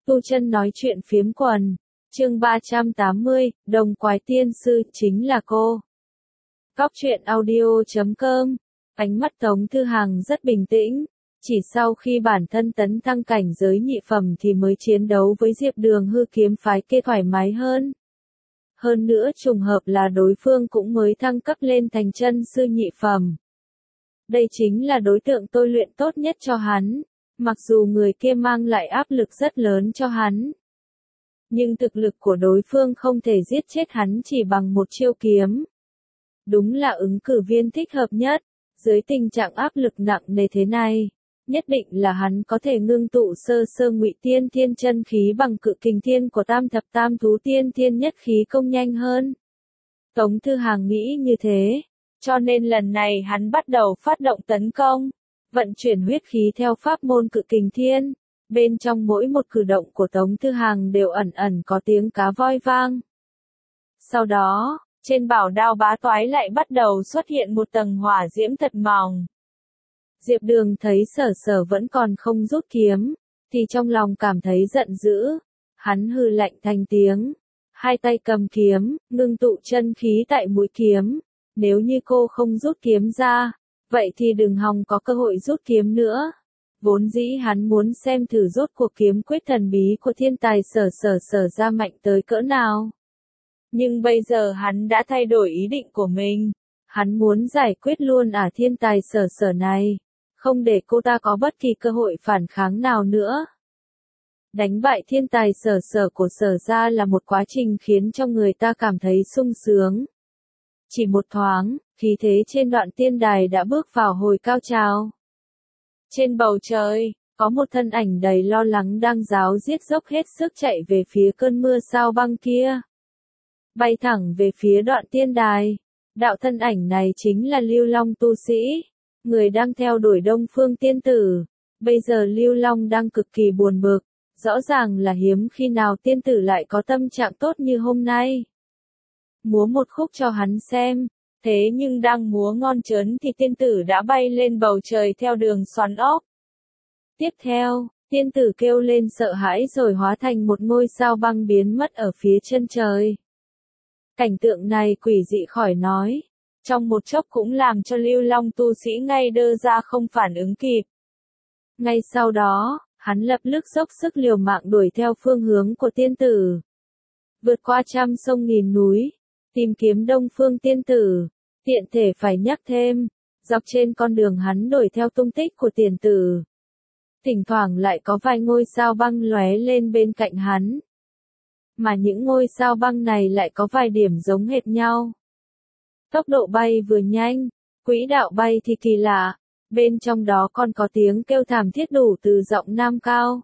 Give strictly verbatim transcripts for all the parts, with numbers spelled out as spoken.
Tu Chân nói chuyện phiếm quần. Chương ba trăm tám mươi, Đồng Quái Tiên Sư chính là cô. Góc truyện audio chấm com. Ánh mắt Tống Thư Hằng rất bình tĩnh. Chỉ sau khi bản thân tấn thăng cảnh giới nhị phẩm thì mới chiến đấu với Diệp Đường hư kiếm phái kia thoải mái hơn. Hơn nữa trùng hợp là đối phương cũng mới thăng cấp lên thành chân sư nhị phẩm. Đây chính là đối tượng tôi luyện tốt nhất cho hắn. Mặc dù người kia mang lại áp lực rất lớn cho hắn. Nhưng thực lực của đối phương không thể giết chết hắn chỉ bằng một chiêu kiếm. Đúng là ứng cử viên thích hợp nhất. Dưới tình trạng áp lực nặng nề thế này, nhất định là hắn có thể ngưng tụ sơ sơ ngụy tiên thiên chân khí bằng cự kình thiên của tam thập tam thú tiên thiên nhất khí công nhanh hơn. Tống Thư Hằng nghĩ như thế, cho nên lần này hắn bắt đầu phát động tấn công, vận chuyển huyết khí theo pháp môn cự kình thiên. Bên trong mỗi một cử động của Tống Thư Hằng đều ẩn ẩn có tiếng cá voi vang. Sau đó, trên bảo đao bá toái lại bắt đầu xuất hiện một tầng hỏa diễm thật mỏng. Diệp Đường thấy Sở Sở vẫn còn không rút kiếm, thì trong lòng cảm thấy giận dữ. Hắn hừ lạnh thành tiếng, hai tay cầm kiếm, ngưng tụ chân khí tại mũi kiếm. Nếu như cô không rút kiếm ra, vậy thì đừng hòng có cơ hội rút kiếm nữa. Vốn dĩ hắn muốn xem thử rốt cuộc kiếm quyết thần bí của thiên tài Sở Sở Sở ra mạnh tới cỡ nào. Nhưng bây giờ hắn đã thay đổi ý định của mình. Hắn muốn giải quyết luôn ả thiên tài Sở Sở này, không để cô ta có bất kỳ cơ hội phản kháng nào nữa. Đánh bại thiên tài Sở Sở của Sở ra là một quá trình khiến cho người ta cảm thấy sung sướng. Chỉ một thoáng, khí thế trên đoạn tiên đài đã bước vào hồi cao trào. Trên bầu trời, có một thân ảnh đầy lo lắng đang ráo riết dốc hết sức chạy về phía cơn mưa sao băng kia. Bay thẳng về phía đoạn tiên đài. Đạo thân ảnh này chính là Lưu Long tu sĩ, người đang theo đuổi Đông Phương tiên tử. Bây giờ Lưu Long đang cực kỳ buồn bực, rõ ràng là hiếm khi nào tiên tử lại có tâm trạng tốt như hôm nay. Múa một khúc cho hắn xem. Thế nhưng đang múa ngon trớn thì tiên tử đã bay lên bầu trời theo đường xoắn ốc. Tiếp theo, tiên tử kêu lên sợ hãi rồi hóa thành một ngôi sao băng biến mất ở phía chân trời. Cảnh tượng này quỷ dị khỏi nói, trong một chốc cũng làm cho Lưu Long tu sĩ ngay đơ ra không phản ứng kịp. Ngay sau đó, hắn lập tức dốc sức liều mạng đuổi theo phương hướng của tiên tử. Vượt qua trăm sông nghìn núi, tìm kiếm Đông Phương tiên tử. Tiện thể phải nhắc thêm, dọc trên con đường hắn đuổi theo tung tích của tiền tử. Thỉnh thoảng lại có vài ngôi sao băng lóe lên bên cạnh hắn. Mà những ngôi sao băng này lại có vài điểm giống hệt nhau. Tốc độ bay vừa nhanh, quỹ đạo bay thì kỳ lạ, bên trong đó còn có tiếng kêu thảm thiết đủ từ giọng nam cao.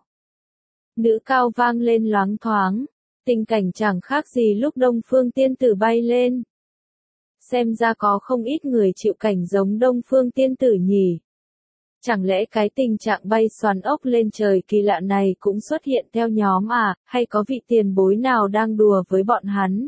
Nữ cao vang lên loáng thoáng, tình cảnh chẳng khác gì lúc Đông Phương tiên tử bay lên. Xem ra có không ít người chịu cảnh giống Đông Phương tiên tử nhỉ. Chẳng lẽ cái tình trạng bay xoắn ốc lên trời kỳ lạ này cũng xuất hiện theo nhóm à, hay có vị tiền bối nào đang đùa với bọn hắn?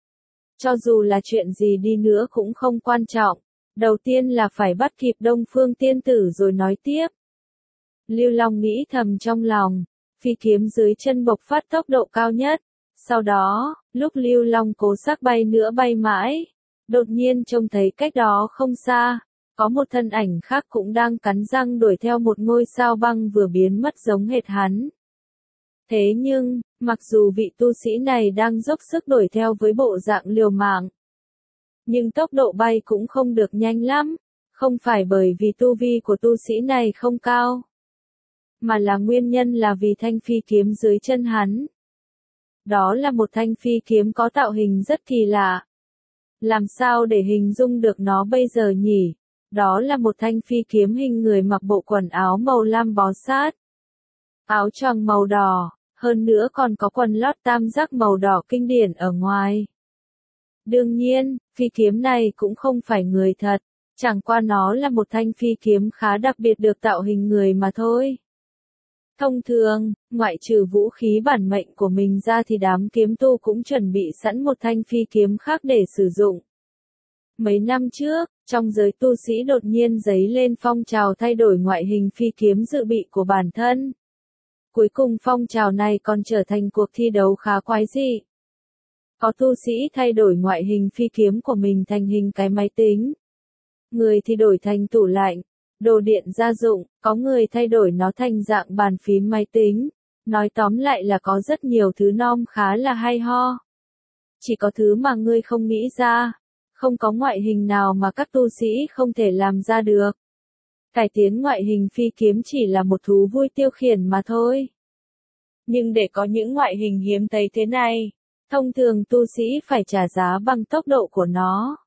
Cho dù là chuyện gì đi nữa cũng không quan trọng, đầu tiên là phải bắt kịp Đông Phương tiên tử rồi nói tiếp. Lưu Long nghĩ thầm trong lòng, phi kiếm dưới chân bộc phát tốc độ cao nhất. Sau đó, lúc Lưu Long cố xác bay nữa bay mãi, đột nhiên trông thấy cách đó không xa, có một thân ảnh khác cũng đang cắn răng đuổi theo một ngôi sao băng vừa biến mất giống hệt hắn. Thế nhưng, mặc dù vị tu sĩ này đang dốc sức đuổi theo với bộ dạng liều mạng, nhưng tốc độ bay cũng không được nhanh lắm, không phải bởi vì tu vi của tu sĩ này không cao, mà là nguyên nhân là vì thanh phi kiếm dưới chân hắn. Đó là một thanh phi kiếm có tạo hình rất kỳ lạ. Làm sao để hình dung được nó bây giờ nhỉ? Đó là một thanh phi kiếm hình người mặc bộ quần áo màu lam bó sát. Áo choàng màu đỏ, hơn nữa còn có quần lót tam giác màu đỏ kinh điển ở ngoài. Đương nhiên, phi kiếm này cũng không phải người thật, chẳng qua nó là một thanh phi kiếm khá đặc biệt được tạo hình người mà thôi. Thông thường, ngoại trừ vũ khí bản mệnh của mình ra thì đám kiếm tu cũng chuẩn bị sẵn một thanh phi kiếm khác để sử dụng. Mấy năm trước, trong giới tu sĩ đột nhiên dấy lên phong trào thay đổi ngoại hình phi kiếm dự bị của bản thân. Cuối cùng phong trào này còn trở thành cuộc thi đấu khá quái dị. Có tu sĩ thay đổi ngoại hình phi kiếm của mình thành hình cái máy tính. Người thì đổi thành tủ lạnh, đồ điện gia dụng, có người thay đổi nó thành dạng bàn phím máy tính. Nói tóm lại là có rất nhiều thứ nom khá là hay ho. Chỉ có thứ mà ngươi không nghĩ ra. Không có ngoại hình nào mà các tu sĩ không thể làm ra được. Cải tiến ngoại hình phi kiếm chỉ là một thú vui tiêu khiển mà thôi. Nhưng để có những ngoại hình hiếm thấy thế này, thông thường tu sĩ phải trả giá bằng tốc độ của nó.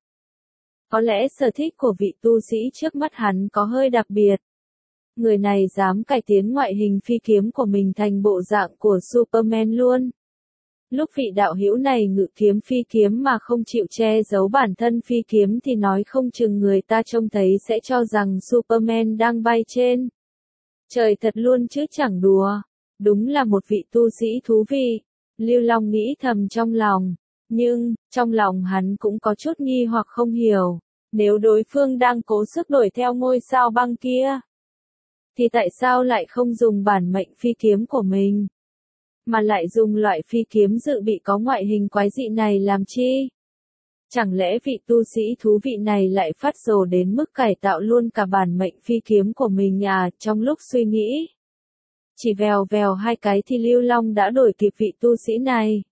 Có lẽ sở thích của vị tu sĩ trước mắt hắn có hơi đặc biệt. Người này dám cải tiến ngoại hình phi kiếm của mình thành bộ dạng của Superman luôn. Lúc vị đạo hữu này ngự kiếm phi kiếm mà không chịu che giấu bản thân phi kiếm thì nói không chừng người ta trông thấy sẽ cho rằng Superman đang bay trên. Trời thật luôn chứ chẳng đùa. Đúng là một vị tu sĩ thú vị. Lưu Long nghĩ thầm trong lòng. Nhưng, trong lòng hắn cũng có chút nghi hoặc không hiểu. Nếu đối phương đang cố sức đuổi theo ngôi sao băng kia, thì tại sao lại không dùng bản mệnh phi kiếm của mình? Mà lại dùng loại phi kiếm dự bị có ngoại hình quái dị này làm chi? Chẳng lẽ vị tu sĩ thú vị này lại phát rồ đến mức cải tạo luôn cả bản mệnh phi kiếm của mình à? Trong lúc suy nghĩ, chỉ vèo vèo hai cái thì Lưu Long đã đuổi kịp vị tu sĩ này.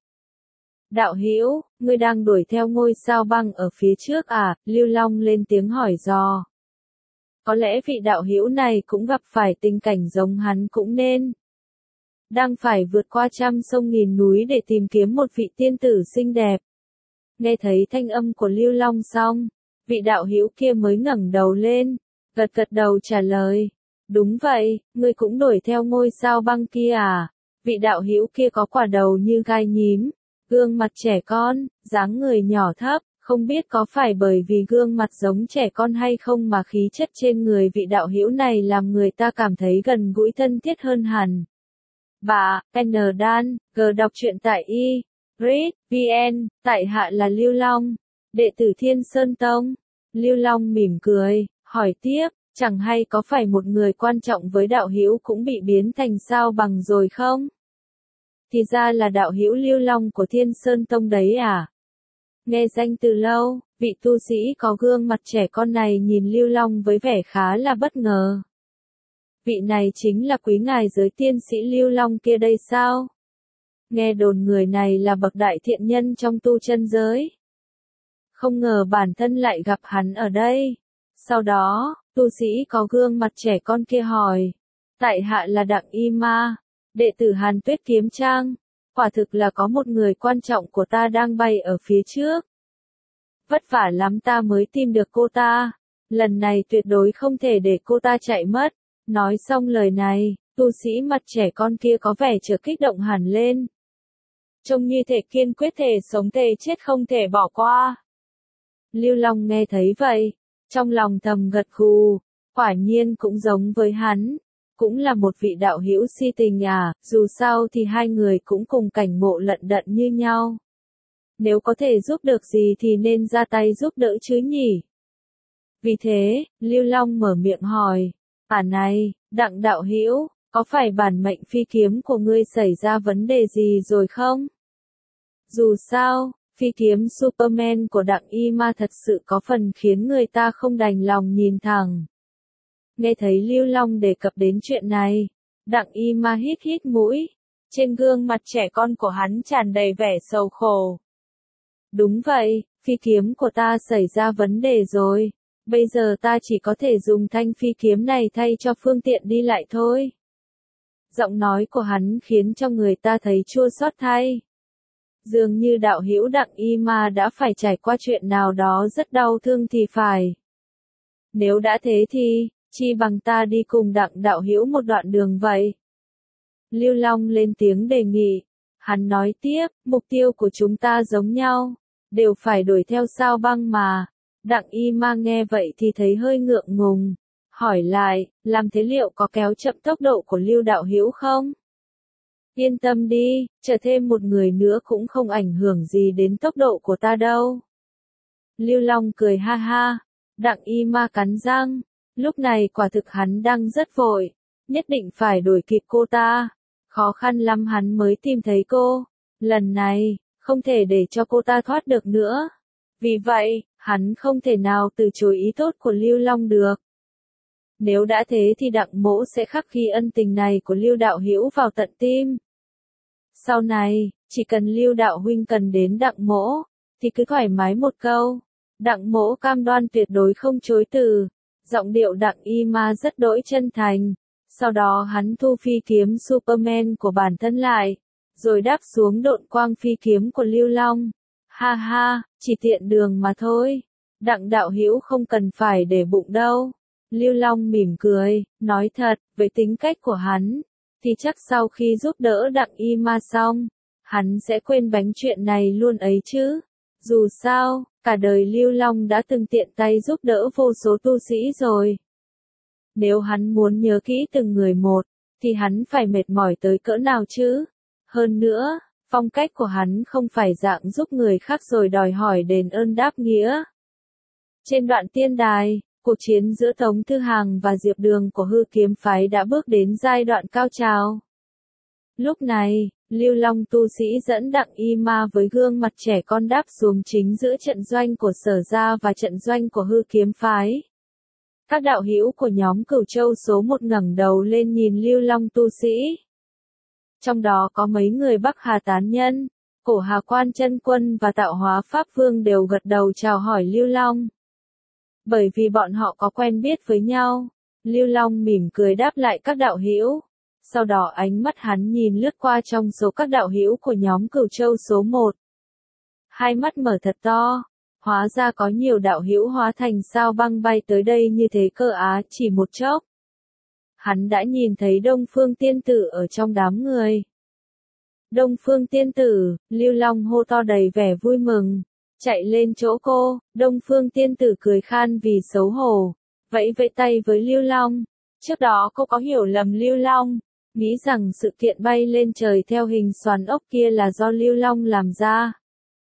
Đạo hữu, ngươi đang đuổi theo ngôi sao băng ở phía trước à? Lưu Long lên tiếng hỏi dò. Có lẽ vị đạo hữu này cũng gặp phải tình cảnh giống hắn cũng nên. Đang phải vượt qua trăm sông nghìn núi để tìm kiếm một vị tiên tử xinh đẹp. Nghe thấy thanh âm của Lưu Long xong, vị đạo hữu kia mới ngẩng đầu lên, gật gật đầu trả lời. Đúng vậy, ngươi cũng đuổi theo ngôi sao băng kia à? Vị đạo hữu kia có quả đầu như gai nhím, gương mặt trẻ con, dáng người nhỏ thấp. Không biết có phải bởi vì gương mặt giống trẻ con hay không mà khí chất trên người vị đạo hữu này làm người ta cảm thấy gần gũi thân thiết hơn hẳn. Bà, N Dan, G đọc truyện tại i, Read, vê en, tại hạ là Lưu Long, đệ tử Thiên Sơn Tông. Lưu Long mỉm cười, hỏi tiếp, chẳng hay có phải một người quan trọng với đạo hữu cũng bị biến thành sao bằng rồi không? Thì ra là đạo hữu Lưu Long của Thiên Sơn Tông đấy à? Nghe danh từ lâu, vị tu sĩ có gương mặt trẻ con này nhìn Lưu Long với vẻ khá là bất ngờ. Vị này chính là quý ngài giới tiên sĩ Lưu Long kia đây sao? Nghe đồn người này là bậc đại thiện nhân trong tu chân giới. Không ngờ bản thân lại gặp hắn ở đây. Sau đó, tu sĩ có gương mặt trẻ con kia hỏi. Tại hạ là Đặng Y Ma, đệ tử Hàn Tuyết Kiếm Trang. Quả thực là có một người quan trọng của ta đang bay ở phía trước. Vất vả lắm ta mới tìm được cô ta. Lần này tuyệt đối không thể để cô ta chạy mất. Nói xong lời này, tu sĩ mặt trẻ con kia có vẻ trở kích động hẳn lên. Trông như thể kiên quyết thể sống thề chết không thể bỏ qua. Lưu Long nghe thấy vậy, trong lòng thầm gật gù, quả nhiên cũng giống với hắn. Cũng là một vị đạo hữu si tình à, dù sao thì hai người cũng cùng cảnh ngộ lận đận như nhau. Nếu có thể giúp được gì thì nên ra tay giúp đỡ chứ nhỉ? Vì thế, Lưu Long mở miệng hỏi, à này, Đặng đạo hữu, có phải bản mệnh phi kiếm của ngươi xảy ra vấn đề gì rồi không? Dù sao, phi kiếm Superman của Đặng Y Ma thật sự có phần khiến người ta không đành lòng nhìn thẳng. Nghe thấy Lưu Long đề cập đến chuyện này, Đặng Y Ma hít hít mũi, trên gương mặt trẻ con của hắn tràn đầy vẻ sầu khổ. Đúng vậy, phi kiếm của ta xảy ra vấn đề rồi, bây giờ ta chỉ có thể dùng thanh phi kiếm này thay cho phương tiện đi lại thôi. Giọng nói của hắn khiến cho người ta thấy chua xót thay. Dường như đạo hữu Đặng Y Ma đã phải trải qua chuyện nào đó rất đau thương thì phải. Nếu đã thế thì, chi bằng ta đi cùng Đặng đạo hữu một đoạn đường vậy. Lưu Long lên tiếng đề nghị. Hắn nói tiếp, mục tiêu của chúng ta giống nhau, đều phải đuổi theo sao băng mà. Đặng Y Ma nghe vậy thì thấy hơi ngượng ngùng, hỏi lại, làm thế liệu có kéo chậm tốc độ của Lưu đạo hữu không? Yên tâm đi, chờ thêm một người nữa cũng không ảnh hưởng gì đến tốc độ của ta đâu. Lưu Long cười ha ha, Đặng Y Ma cắn răng, lúc này quả thực hắn đang rất vội, nhất định phải đuổi kịp cô ta. Khó khăn lắm hắn mới tìm thấy cô. Lần này, không thể để cho cô ta thoát được nữa. Vì vậy, hắn không thể nào từ chối ý tốt của Lưu Long được. Nếu đã thế thì Đặng Mỗ sẽ khắc ghi ân tình này của Lưu đạo hữu vào tận tim. Sau này, chỉ cần Lưu đạo huynh cần đến Đặng Mỗ, thì cứ thoải mái một câu. Đặng Mỗ cam đoan tuyệt đối không chối từ. Giọng điệu Đặng Y Ma rất đỗi chân thành. Sau đó hắn thu phi kiếm Superman của bản thân lại, rồi đáp xuống độn quang phi kiếm của Lưu Long. Ha ha, chỉ tiện đường mà thôi. Đặng đạo hữu không cần phải để bụng đâu. Lưu Long mỉm cười, nói thật, với tính cách của hắn, thì chắc sau khi giúp đỡ Đặng Y Ma xong, hắn sẽ quên bánh chuyện này luôn ấy chứ. Dù sao, cả đời Lưu Long đã từng tiện tay giúp đỡ vô số tu sĩ rồi. Nếu hắn muốn nhớ kỹ từng người một, thì hắn phải mệt mỏi tới cỡ nào chứ? Hơn nữa, phong cách của hắn không phải dạng giúp người khác rồi đòi hỏi đền ơn đáp nghĩa. Trên đoạn tiên đài, cuộc chiến giữa Tống Thư Hàng và Diệp Đường của Hư Kiếm Phái đã bước đến giai đoạn cao trào. Lúc này, Lưu Long tu sĩ dẫn Đặng Y Ma với gương mặt trẻ con đáp xuống chính giữa trận doanh của Sở Gia và trận doanh của Hư Kiếm Phái. Các đạo hữu của nhóm Cửu Châu số một ngẩng đầu lên nhìn Lưu Long tu sĩ. Trong đó có mấy người Bắc Hà tán nhân, Cổ Hà Quan Chân Quân và Tạo Hóa Pháp Vương đều gật đầu chào hỏi Lưu Long. Bởi vì bọn họ có quen biết với nhau, Lưu Long mỉm cười đáp lại các đạo hữu. Sau đó ánh mắt hắn nhìn lướt qua trong số các đạo hữu của nhóm Cửu Châu số một. Hai mắt mở thật to, hóa ra có nhiều đạo hữu hóa thành sao băng bay tới đây như thế cơ á, chỉ một chốc. Hắn đã nhìn thấy Đông Phương Tiên Tử ở trong đám người. Đông Phương Tiên Tử, Lưu Long hô to đầy vẻ vui mừng, chạy lên chỗ cô. Đông Phương Tiên Tử cười khan vì xấu hổ, vẫy vẫy tay với Lưu Long. Trước đó cô có hiểu lầm Lưu Long, nghĩ rằng sự kiện bay lên trời theo hình xoắn ốc kia là do Lưu Long làm ra.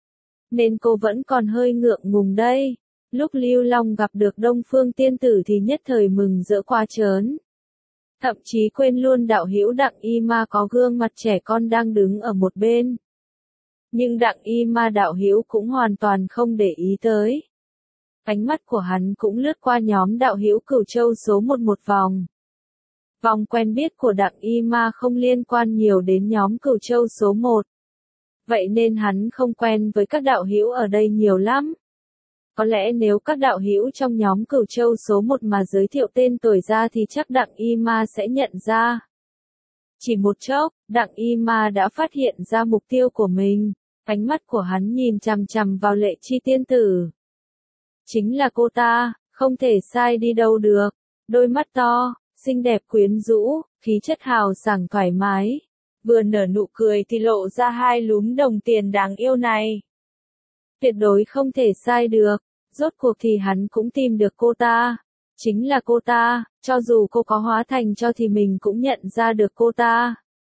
Nên cô vẫn còn hơi ngượng ngùng đây. Lúc Lưu Long gặp được Đông Phương Tiên Tử thì nhất thời mừng rỡ quá trớn. Thậm chí quên luôn đạo hữu Đặng Y Ma có gương mặt trẻ con đang đứng ở một bên. Nhưng Đặng Y Ma đạo hữu cũng hoàn toàn không để ý tới. Ánh mắt của hắn cũng lướt qua nhóm đạo hữu Cửu Châu số một một vòng. Vòng quen biết của Đặng Y Ma không liên quan nhiều đến nhóm Cửu Châu số một. Vậy nên hắn không quen với các đạo hữu ở đây nhiều lắm. Có lẽ nếu các đạo hữu trong nhóm Cửu Châu số một mà giới thiệu tên tuổi ra thì chắc Đặng Y Ma sẽ nhận ra. Chỉ một chốc, Đặng Y Ma đã phát hiện ra mục tiêu của mình. Ánh mắt của hắn nhìn chằm chằm vào Lệ Chi Tiên Tử. Chính là cô ta, không thể sai đi đâu được. Đôi mắt to, xinh đẹp quyến rũ, khí chất hào sảng thoải mái. Vừa nở nụ cười thì lộ ra hai lúm đồng tiền đáng yêu này. Tuyệt đối không thể sai được. Rốt cuộc thì hắn cũng tìm được cô ta. Chính là cô ta, cho dù cô có hóa thành cho thì mình cũng nhận ra được cô ta.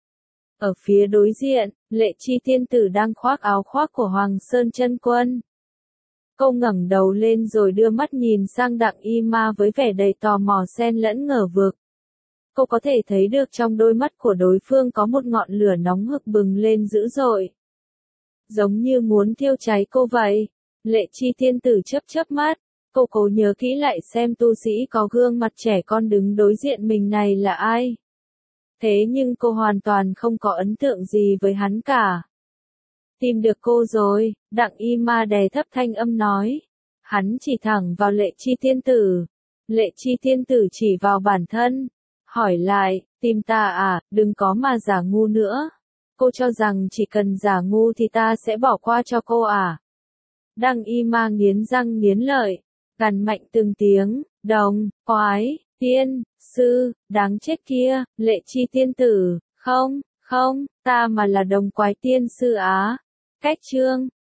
Ở phía đối diện, Lệ Chi Tiên Tử đang khoác áo khoác của Hoàng Sơn Chân Quân. Cô ngẩng đầu lên rồi đưa mắt nhìn sang Đặng Y Ma với vẻ đầy tò mò xen lẫn ngờ vực. Cô có thể thấy được trong đôi mắt của đối phương có một ngọn lửa nóng hực bừng lên dữ dội. Giống như muốn thiêu cháy cô vậy. Lệ Chi Tiên Tử chớp chớp mắt, cô cố nhớ kỹ lại xem tu sĩ có gương mặt trẻ con đứng đối diện mình này là ai. Thế nhưng cô hoàn toàn không có ấn tượng gì với hắn cả. Tìm được cô rồi, Đặng Y Ma đè thấp thanh âm nói. Hắn chỉ thẳng vào Lệ Chi Tiên Tử. Lệ Chi Tiên Tử chỉ vào bản thân. Hỏi lại, tìm ta à, đừng có mà giả ngu nữa. Cô cho rằng chỉ cần giả ngu thì ta sẽ bỏ qua cho cô à? Đặng Y Ma nghiến răng nghiến lợi, gằn mạnh từng tiếng, đồng, quái, tiên, sư, đáng chết kia, Lệ Chi Tiên Tử, không, không, ta mà là đồng quái tiên sư á. Cách chương